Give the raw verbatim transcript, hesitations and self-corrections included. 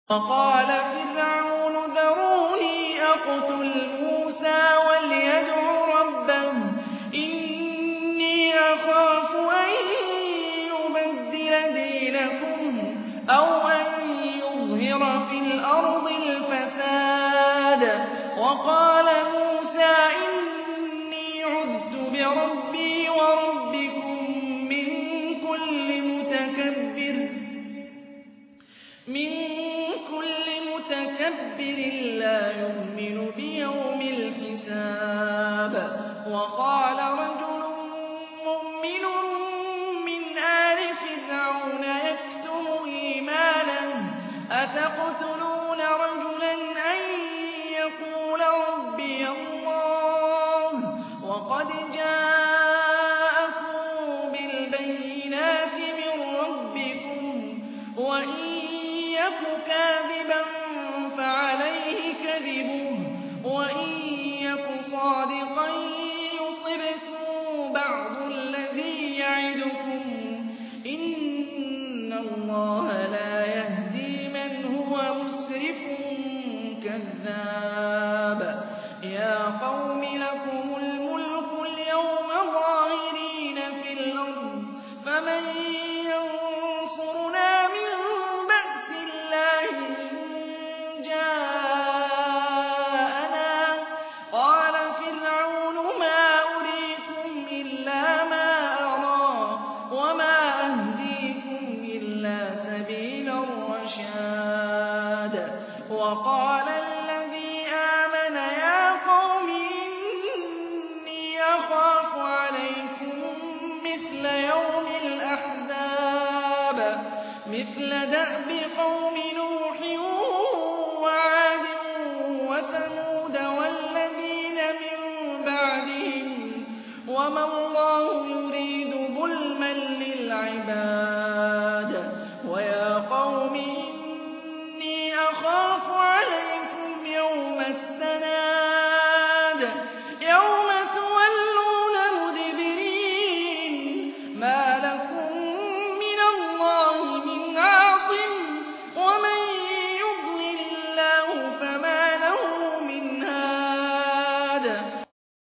وقال فرعون ذروني أقتل موسى وليدع ربه إني أخاف أن يبدل دينكم أو أن يظهر في الأرض الفساد. وقال موسى إني عذت بربي وربكم من كل متكبر من متكبر لا يؤمن بيوم الحساب. وقال رجل مؤمن من آل فرعون يكتم إيمانه أتقتلون رجلا أن يقول ربي الله وقد جاءكم بالبينات من ربكم وإن يك كاذبا فعليه كذبه وإن يك صادقا يصبكم بعض الذي يعدكم إن الله لا يهدي من هو مسرف كذاب. يا قوم لكم الملك اليوم ظاهرين في الأرض فمن ينصرنا من بأس الله إن جاءنا. قال فرعون ما أريكم إلا ما أرى وما أهديكم إلا سبيل الرشاد. وقال الذي آمن يا قوم إني أخاف عليكم مثل يوم الأحزاب مثل دأب قوم نوح وعاد وثمود والذين من بعدهم وما الله يريد ظلما للعباد